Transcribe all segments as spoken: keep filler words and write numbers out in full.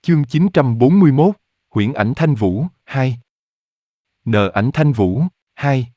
Chương chín trăm bốn mươi mốt, Huyễn ảnh Thanh Vũ, hai. Nợ ảnh Thanh Vũ, hai.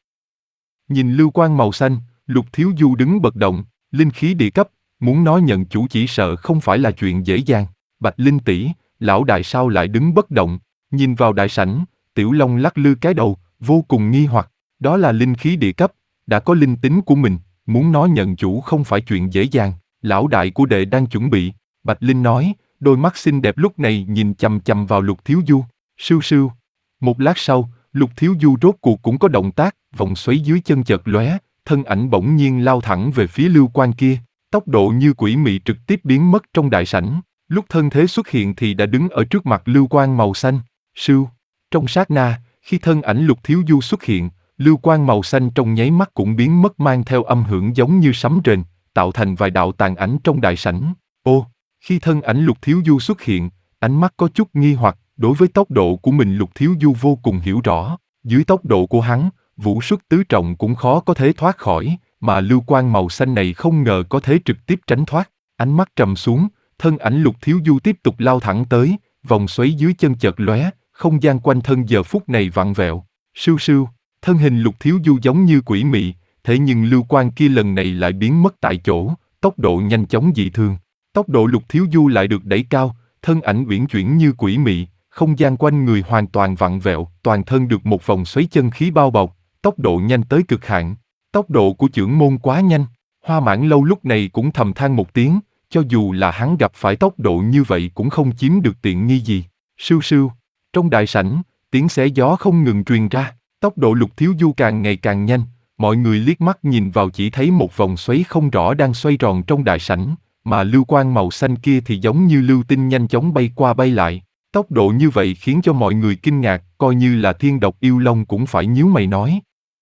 Nhìn lưu quang màu xanh, Lục Thiếu Du đứng bật động, linh khí địa cấp, muốn nói nhận chủ chỉ sợ không phải là chuyện dễ dàng. Bạch Linh tỷ, lão đại sao lại đứng bất động? Nhìn vào đại sảnh, Tiểu Long lắc lư cái đầu, vô cùng nghi hoặc. Đó là linh khí địa cấp, đã có linh tính của mình, muốn nói nhận chủ không phải chuyện dễ dàng. Lão đại của đệ đang chuẩn bị, Bạch Linh nói, đôi mắt xinh đẹp lúc này nhìn chằm chằm vào Lục Thiếu Du. Sưu sưu. Một lát sau, Lục Thiếu Du rốt cuộc cũng có động tác, vòng xoáy dưới chân chợt lóe, thân ảnh bỗng nhiên lao thẳng về phía lưu quang kia, tốc độ như quỷ mị trực tiếp biến mất trong đại sảnh. Lúc thân thế xuất hiện thì đã đứng ở trước mặt lưu quang màu xanh. Sưu. Trong sát na, khi thân ảnh Lục Thiếu Du xuất hiện, lưu quang màu xanh trong nháy mắt cũng biến mất mang theo âm hưởng giống như sấm rền, tạo thành vài đạo tàn ảnh trong đại sảnh. Ô, khi thân ảnh Lục Thiếu Du xuất hiện, ánh mắt có chút nghi hoặc, đối với tốc độ của mình Lục Thiếu Du vô cùng hiểu rõ, dưới tốc độ của hắn, vũ xuất tứ trọng cũng khó có thể thoát khỏi, mà lưu quang màu xanh này không ngờ có thể trực tiếp tránh thoát. Ánh mắt trầm xuống, thân ảnh Lục Thiếu Du tiếp tục lao thẳng tới, vòng xoáy dưới chân chợt lóe, không gian quanh thân giờ phút này vặn vẹo. Sưu sưu, thân hình Lục Thiếu Du giống như quỷ mị, thế nhưng lưu quang kia lần này lại biến mất tại chỗ, tốc độ nhanh chóng dị thường. Tốc độ Lục Thiếu Du lại được đẩy cao, thân ảnh uyển chuyển như quỷ mị, không gian quanh người hoàn toàn vặn vẹo, toàn thân được một vòng xoáy chân khí bao bọc, tốc độ nhanh tới cực hạn. Tốc độ của chưởng môn quá nhanh, Hoa Mãn Lâu lúc này cũng thầm than một tiếng, cho dù là hắn gặp phải tốc độ như vậy cũng không chiếm được tiện nghi gì. Sưu sưu, trong đại sảnh, tiếng xé gió không ngừng truyền ra, tốc độ Lục Thiếu Du càng ngày càng nhanh, mọi người liếc mắt nhìn vào chỉ thấy một vòng xoáy không rõ đang xoay tròn trong đại sảnh, mà lưu quang màu xanh kia thì giống như lưu tinh nhanh chóng bay qua bay lại. Tốc độ như vậy khiến cho mọi người kinh ngạc, coi như là Thiên Độc Yêu Long cũng phải nhíu mày nói.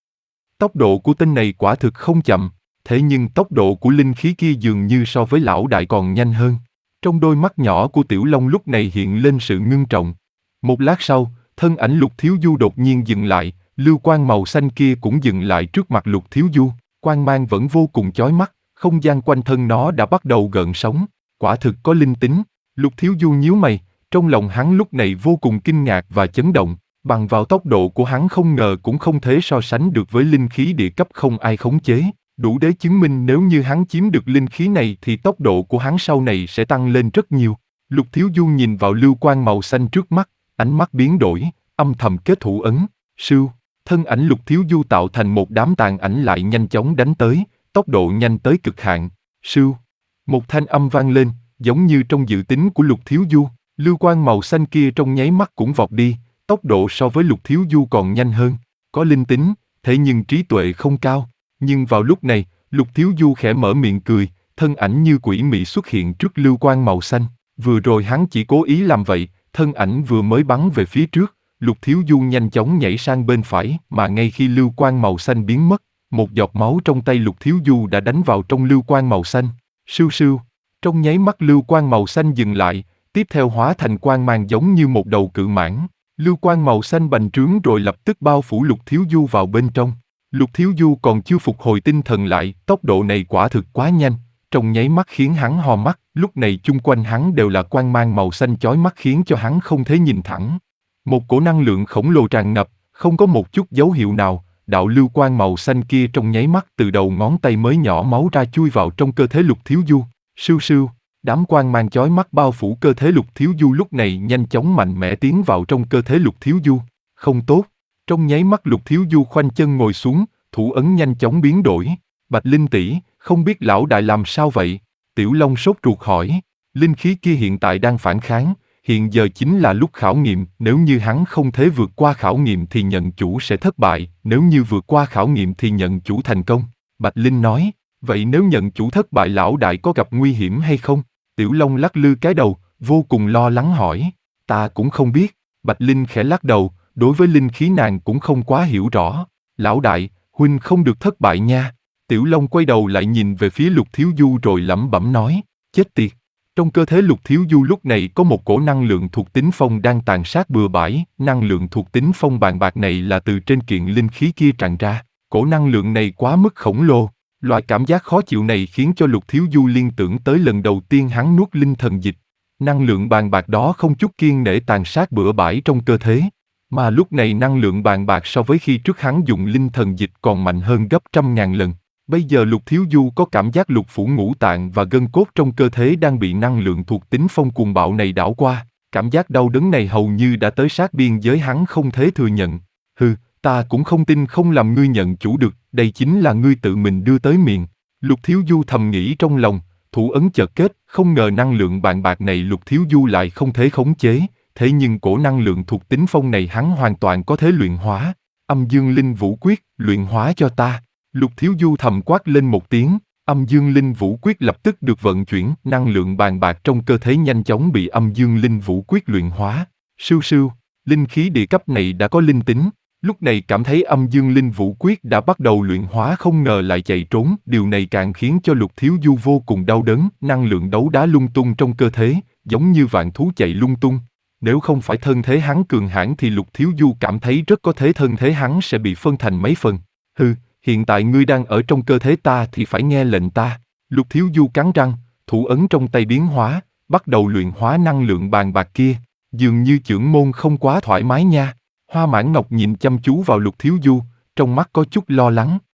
Tốc độ của tên này quả thực không chậm, thế nhưng tốc độ của linh khí kia dường như so với lão đại còn nhanh hơn. Trong đôi mắt nhỏ của Tiểu Long lúc này hiện lên sự ngưng trọng. Một lát sau, thân ảnh Lục Thiếu Du đột nhiên dừng lại, lưu quang màu xanh kia cũng dừng lại trước mặt Lục Thiếu Du, quang mang vẫn vô cùng chói mắt, không gian quanh thân nó đã bắt đầu gợn sóng, quả thực có linh tính. Lục Thiếu Du nhíu mày, trong lòng hắn lúc này vô cùng kinh ngạc và chấn động, bằng vào tốc độ của hắn không ngờ cũng không thể so sánh được với linh khí địa cấp không ai khống chế, đủ để chứng minh nếu như hắn chiếm được linh khí này thì tốc độ của hắn sau này sẽ tăng lên rất nhiều. Lục Thiếu Du nhìn vào lưu quang màu xanh trước mắt, ánh mắt biến đổi, âm thầm kết thủ ấn. Sưu, thân ảnh Lục Thiếu Du tạo thành một đám tàn ảnh lại nhanh chóng đánh tới, tốc độ nhanh tới cực hạn. Sưu, một thanh âm vang lên, giống như trong dự tính của Lục Thiếu Du, lưu quang màu xanh kia trong nháy mắt cũng vọt đi, tốc độ so với Lục Thiếu Du còn nhanh hơn, có linh tính, thế nhưng trí tuệ không cao. Nhưng vào lúc này, Lục Thiếu Du khẽ mở miệng cười, thân ảnh như quỷ mị xuất hiện trước lưu quang màu xanh. Vừa rồi hắn chỉ cố ý làm vậy, thân ảnh vừa mới bắn về phía trước, Lục Thiếu Du nhanh chóng nhảy sang bên phải, mà ngay khi lưu quang màu xanh biến mất, một giọt máu trong tay Lục Thiếu Du đã đánh vào trong lưu quang màu xanh. Sưu sưu, trong nháy mắt lưu quang màu xanh dừng lại, tiếp theo hóa thành quang mang giống như một đầu cự mãng. Lưu quang màu xanh bành trướng rồi lập tức bao phủ Lục Thiếu Du vào bên trong. Lục Thiếu Du còn chưa phục hồi tinh thần lại, tốc độ này quả thực quá nhanh, trong nháy mắt khiến hắn ho mắt, lúc này chung quanh hắn đều là quang mang màu xanh chói mắt khiến cho hắn không thể nhìn thẳng. Một cổ năng lượng khổng lồ tràn ngập, không có một chút dấu hiệu nào, đạo lưu quang màu xanh kia trong nháy mắt từ đầu ngón tay mới nhỏ máu ra chui vào trong cơ thể Lục Thiếu Du. Sưu sưu, đám quang mang chói mắt bao phủ cơ thể Lục Thiếu Du lúc này nhanh chóng mạnh mẽ tiến vào trong cơ thể Lục Thiếu Du. Không tốt, trong nháy mắt Lục Thiếu Du khoanh chân ngồi xuống, thủ ấn nhanh chóng biến đổi. Bạch Linh tỷ, không biết lão đại làm sao vậy? Tiểu Long sốt ruột hỏi. Linh khí kia hiện tại đang phản kháng, hiện giờ chính là lúc khảo nghiệm, nếu như hắn không thể vượt qua khảo nghiệm thì nhận chủ sẽ thất bại, nếu như vượt qua khảo nghiệm thì nhận chủ thành công. Bạch Linh nói, vậy nếu nhận chủ thất bại lão đại có gặp nguy hiểm hay không? Tiểu Long lắc lư cái đầu, vô cùng lo lắng hỏi. Ta cũng không biết. Bạch Linh khẽ lắc đầu, đối với linh khí nàng cũng không quá hiểu rõ. Lão đại, huynh không được thất bại nha. Tiểu Long quay đầu lại nhìn về phía Lục Thiếu Du rồi lẩm bẩm nói, chết tiệt. Trong cơ thể Lục Thiếu Du lúc này có một cổ năng lượng thuộc tính phong đang tàn sát bừa bãi, năng lượng thuộc tính phong bàn bạc này là từ trên kiện linh khí kia tràn ra. Cổ năng lượng này quá mức khổng lồ, loại cảm giác khó chịu này khiến cho Lục Thiếu Du liên tưởng tới lần đầu tiên hắn nuốt linh thần dịch. Năng lượng bàn bạc đó không chút kiêng nể tàn sát bừa bãi trong cơ thể. Mà lúc này năng lượng bàn bạc so với khi trước hắn dùng linh thần dịch còn mạnh hơn gấp trăm ngàn lần. Bây giờ Lục Thiếu Du có cảm giác lục phủ ngũ tạng và gân cốt trong cơ thể đang bị năng lượng thuộc tính phong cuồng bạo này đảo qua. Cảm giác đau đớn này hầu như đã tới sát biên giới hắn không thể thừa nhận. Hừ, ta cũng không tin không làm ngươi nhận chủ được, đây chính là ngươi tự mình đưa tới miệng. Lục Thiếu Du thầm nghĩ trong lòng, thủ ấn chợt kết, không ngờ năng lượng bàn bạc này Lục Thiếu Du lại không thể khống chế, thế nhưng cổ năng lượng thuộc tính phong này hắn hoàn toàn có thể luyện hóa. Âm Dương Linh Vũ Quyết, luyện hóa cho ta. Lục Thiếu Du thầm quát lên một tiếng, Âm Dương Linh Vũ Quyết lập tức được vận chuyển, năng lượng bàn bạc trong cơ thể nhanh chóng bị Âm Dương Linh Vũ Quyết luyện hóa. Sưu sưu, linh khí địa cấp này đã có linh tính, lúc này cảm thấy Âm Dương Linh Vũ Quyết đã bắt đầu luyện hóa không ngờ lại chạy trốn, điều này càng khiến cho Lục Thiếu Du vô cùng đau đớn, năng lượng đấu đá lung tung trong cơ thể, giống như vạn thú chạy lung tung. Nếu không phải thân thế hắn cường hãn thì Lục Thiếu Du cảm thấy rất có thể thân thế hắn sẽ bị phân thành mấy phần. Hừ, hiện tại ngươi đang ở trong cơ thể ta thì phải nghe lệnh ta. Lục Thiếu Du cắn răng, thủ ấn trong tay biến hóa, bắt đầu luyện hóa năng lượng bàn bạc kia. Dường như chưởng môn không quá thoải mái nha. Hoa Mãn Ngọc nhìn chăm chú vào Lục Thiếu Du, trong mắt có chút lo lắng.